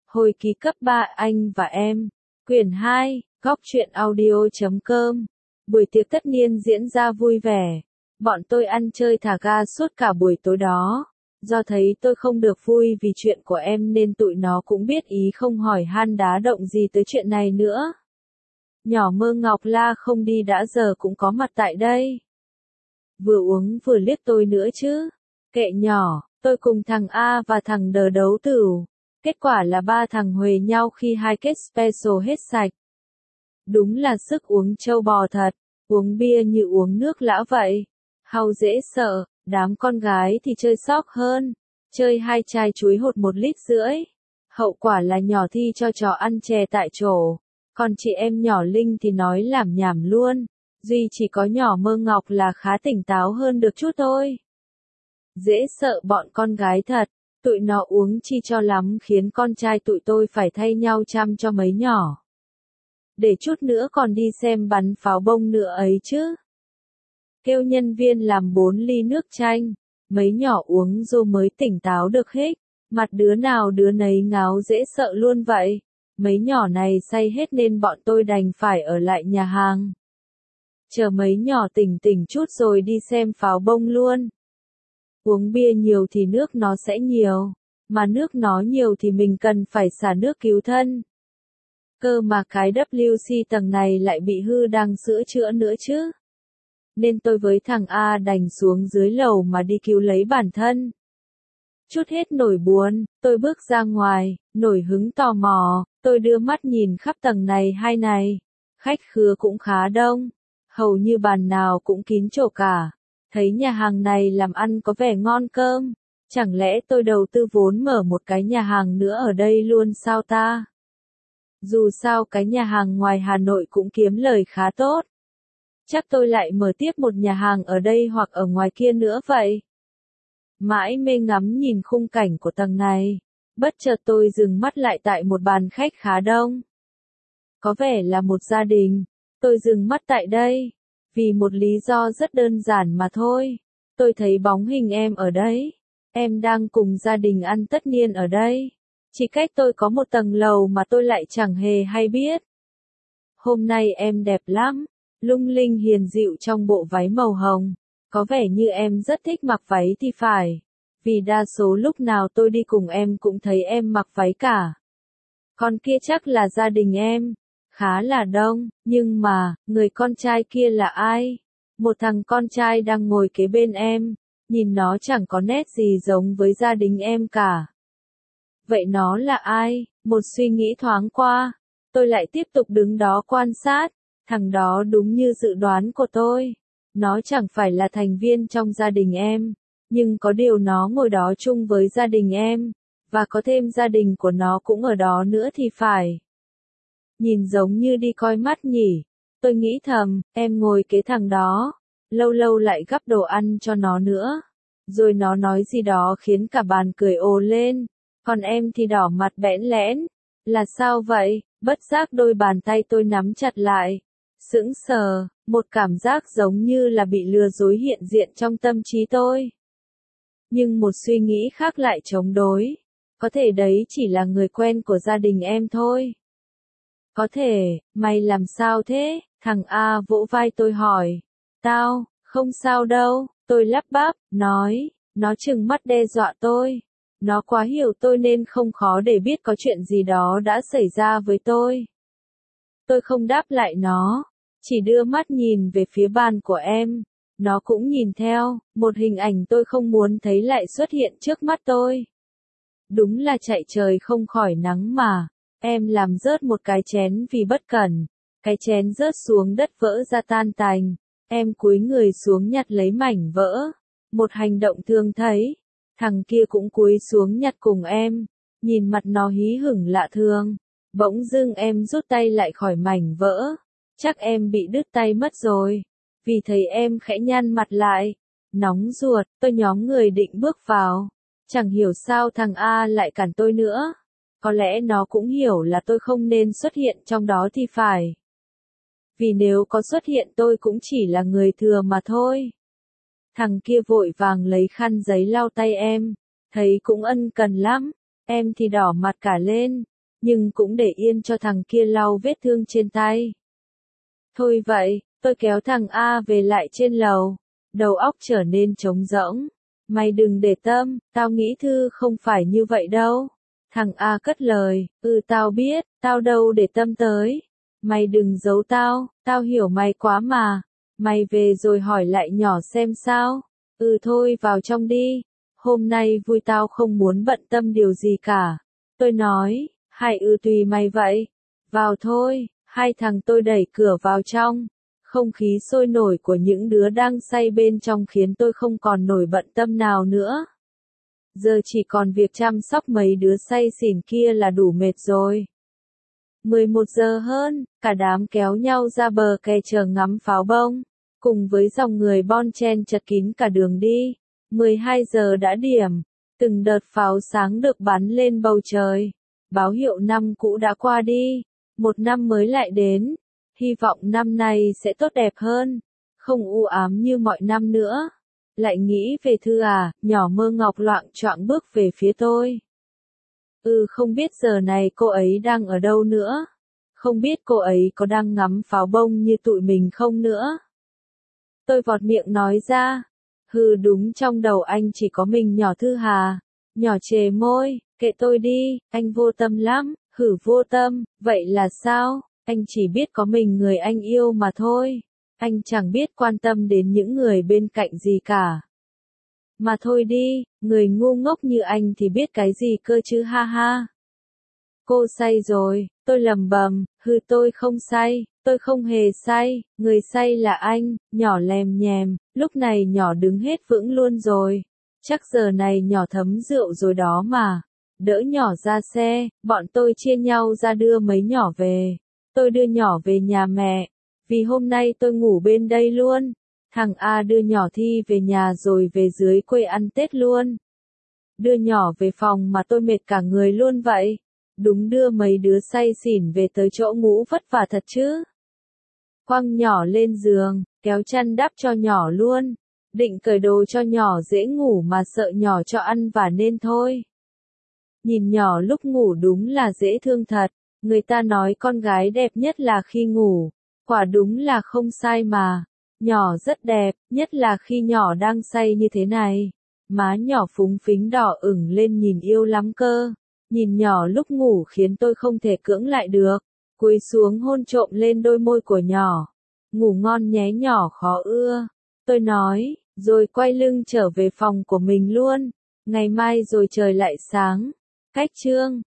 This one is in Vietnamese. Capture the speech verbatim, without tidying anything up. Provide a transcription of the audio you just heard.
Hồi ký cấp ba anh và em. Quyển hai, góc truyện audio.com. Buổi tiệc tất niên diễn ra vui vẻ. Bọn tôi ăn chơi thả ga suốt cả buổi tối đó. Do thấy tôi không được vui vì chuyện của em nên tụi nó cũng biết ý không hỏi han đá động gì tới chuyện này nữa. Nhỏ Mơ Ngọc la không đi đã giờ cũng có mặt tại đây. Vừa uống vừa liếc tôi nữa chứ. Kệ nhỏ, tôi cùng thằng A và thằng Đờ đấu tửu. Kết quả là ba thằng huề nhau khi hai kết special hết sạch. Đúng là sức uống trâu bò thật, uống bia như uống nước lã vậy. Hàu dễ sợ, đám con gái thì chơi sóc hơn. Chơi hai chai chuối hột một lít rưỡi. Hậu quả là nhỏ thi cho trò ăn chè tại chỗ. Còn chị em nhỏ Linh thì nói lảm nhảm luôn. Duy chỉ có nhỏ Mơ Ngọc là khá tỉnh táo hơn được chút thôi. Dễ sợ bọn con gái thật. Tụi nó uống chi cho lắm khiến con trai tụi tôi phải thay nhau chăm cho mấy nhỏ. Để chút nữa còn đi xem bắn pháo bông nữa ấy chứ. Kêu nhân viên làm bốn ly nước chanh. Mấy nhỏ uống rồi mới tỉnh táo được hết. Mặt đứa nào đứa nấy ngáo dễ sợ luôn vậy. Mấy nhỏ này say hết nên bọn tôi đành phải ở lại nhà hàng. Chờ mấy nhỏ tỉnh tỉnh chút rồi đi xem pháo bông luôn. Uống bia nhiều thì nước nó sẽ nhiều. Mà nước nó nhiều thì mình cần phải xả nước cứu thân. Cơ mà cái W C tầng này lại bị hư đang sửa chữa nữa chứ. Nên tôi với thằng A đành xuống dưới lầu mà đi cứu lấy bản thân. Chút hết nổi buồn, tôi bước ra ngoài, nổi hứng tò mò, tôi đưa mắt nhìn khắp tầng này hai này. Khách khứa cũng khá đông, hầu như bàn nào cũng kín chỗ cả. Thấy nhà hàng này làm ăn có vẻ ngon cơm, chẳng lẽ tôi đầu tư vốn mở một cái nhà hàng nữa ở đây luôn sao ta? Dù sao cái nhà hàng ngoài Hà Nội cũng kiếm lời khá tốt. Chắc tôi lại mở tiếp một nhà hàng ở đây hoặc ở ngoài kia nữa vậy. Mãi mê ngắm nhìn khung cảnh của tầng này, bất chợt tôi dừng mắt lại tại một bàn khách khá đông. Có vẻ là một gia đình, tôi dừng mắt tại đây. Vì một lý do rất đơn giản mà thôi. Tôi thấy bóng hình em ở đấy. Em đang cùng gia đình ăn tất niên ở đây. Chỉ cách tôi có một tầng lầu mà tôi lại chẳng hề hay biết. Hôm nay em đẹp lắm. Lung linh hiền dịu trong bộ váy màu hồng. Có vẻ như em rất thích mặc váy thì phải. Vì đa số lúc nào tôi đi cùng em cũng thấy em mặc váy cả. Con kia chắc là gia đình em. Khá là đông, nhưng mà, người con trai kia là ai? Một thằng con trai đang ngồi kế bên em, nhìn nó chẳng có nét gì giống với gia đình em cả. Vậy nó là ai? Một suy nghĩ thoáng qua, tôi lại tiếp tục đứng đó quan sát, thằng đó đúng như dự đoán của tôi. Nó chẳng phải là thành viên trong gia đình em, nhưng có điều nó ngồi đó chung với gia đình em, và có thêm gia đình của nó cũng ở đó nữa thì phải. Nhìn giống như đi coi mắt nhỉ. Tôi nghĩ thầm, em ngồi kế thằng đó. Lâu lâu lại gắp đồ ăn cho nó nữa. Rồi nó nói gì đó khiến cả bàn cười ồ lên. Còn em thì đỏ mặt bẽn lẽn. Là sao vậy? Bất giác đôi bàn tay tôi nắm chặt lại. Sững sờ, một cảm giác giống như là bị lừa dối hiện diện trong tâm trí tôi. Nhưng một suy nghĩ khác lại chống đối. Có thể đấy chỉ là người quen của gia đình em thôi. Có thể, mày làm sao thế? Thằng A vỗ vai tôi hỏi. Tao, không sao đâu, tôi lắp bắp, nói, nó trừng mắt đe dọa tôi. Nó quá hiểu tôi nên không khó để biết có chuyện gì đó đã xảy ra với tôi. Tôi không đáp lại nó, chỉ đưa mắt nhìn về phía bàn của em. Nó cũng nhìn theo, một hình ảnh tôi không muốn thấy lại xuất hiện trước mắt tôi. Đúng là chạy trời không khỏi nắng mà. Em làm rớt một cái chén vì bất cẩn. Cái chén rớt xuống đất vỡ ra tan tành. Em cúi người xuống nhặt lấy mảnh vỡ. Một hành động thường thấy. Thằng kia cũng cúi xuống nhặt cùng em. Nhìn mặt nó hí hửng lạ thường. Bỗng dưng em rút tay lại khỏi mảnh vỡ. Chắc em bị đứt tay mất rồi. Vì thấy em khẽ nhăn mặt lại. Nóng ruột, tôi nhóm người định bước vào. Chẳng hiểu sao thằng A lại cản tôi nữa. Có lẽ nó cũng hiểu là tôi không nên xuất hiện trong đó thì phải. Vì nếu có xuất hiện tôi cũng chỉ là người thừa mà thôi. Thằng kia vội vàng lấy khăn giấy lau tay em. Thấy cũng ân cần lắm. Em thì đỏ mặt cả lên. nhưng cũng để yên cho thằng kia lau vết thương trên tay. Thôi vậy, tôi kéo thằng A về lại trên lầu, đầu óc trở nên trống rỗng. Mày đừng để tâm, tao nghĩ Thư không phải như vậy đâu. Thằng A cất lời, ừ tao biết, tao đâu để tâm tới. Mày đừng giấu tao, tao hiểu mày quá mà. Mày về rồi hỏi lại nhỏ xem sao. Ừ thôi vào trong đi, hôm nay vui tao không muốn bận tâm điều gì cả. Tôi nói, hay ừ tùy mày vậy. Vào thôi, hai thằng tôi đẩy cửa vào trong. Không khí sôi nổi của những đứa đang say bên trong khiến tôi không còn nổi bận tâm nào nữa. Giờ chỉ còn việc chăm sóc mấy đứa say xỉn kia là đủ mệt rồi. mười một giờ hơn, cả đám kéo nhau ra bờ kè chờ ngắm pháo bông, cùng với dòng người bon chen chật kín cả đường đi. mười hai giờ đã điểm, từng đợt pháo sáng được bắn lên bầu trời, báo hiệu năm cũ đã qua đi, một năm mới lại đến. Hy vọng năm nay sẽ tốt đẹp hơn, không u ám như mọi năm nữa. Lại nghĩ về Thư à, nhỏ mơ ngọc loạng choạng bước về phía tôi. Ừ không biết giờ này cô ấy đang ở đâu nữa. Không biết cô ấy có đang ngắm pháo bông như tụi mình không nữa. Tôi vọt miệng nói ra. Hừ đúng trong đầu anh chỉ có mình nhỏ Thư Hà. Nhỏ chề môi, kệ tôi đi, anh vô tâm lắm. Hử vô tâm, vậy là sao? Anh chỉ biết có mình người anh yêu mà thôi. Anh chẳng biết quan tâm đến những người bên cạnh gì cả. Mà thôi đi, người ngu ngốc như anh thì biết cái gì cơ chứ ha ha. Cô say rồi, tôi lầm bầm, hừ tôi không say, tôi không hề say, người say là anh, nhỏ lèm nhèm, lúc này nhỏ đứng hết vững luôn rồi. Chắc giờ này nhỏ thấm rượu rồi đó mà. Đỡ nhỏ ra xe, bọn tôi chia nhau ra đưa mấy nhỏ về. Tôi đưa nhỏ về nhà mẹ, vì hôm nay tôi ngủ bên đây luôn. Thằng A đưa nhỏ Thi về nhà rồi về dưới quê ăn Tết luôn. Đưa nhỏ về phòng mà tôi mệt cả người luôn vậy. Đúng đưa mấy đứa say xỉn về tới chỗ ngủ vất vả thật chứ. Quăng nhỏ lên giường, kéo chăn đắp cho nhỏ luôn. Định cởi đồ cho nhỏ dễ ngủ mà sợ nhỏ cho ăn vả nên thôi. Nhìn nhỏ lúc ngủ đúng là dễ thương thật. Người ta nói con gái đẹp nhất là khi ngủ. Quả đúng là không sai mà. Nhỏ rất đẹp, nhất là khi nhỏ đang say như thế này. Má nhỏ phúng phính đỏ ửng lên nhìn yêu lắm cơ. Nhìn nhỏ lúc ngủ khiến tôi không thể cưỡng lại được. Cúi xuống hôn trộm lên đôi môi của nhỏ. Ngủ ngon nhé nhỏ khó ưa. Tôi nói, rồi quay lưng trở về phòng của mình luôn. Ngày mai rồi trời lại sáng. Cách chương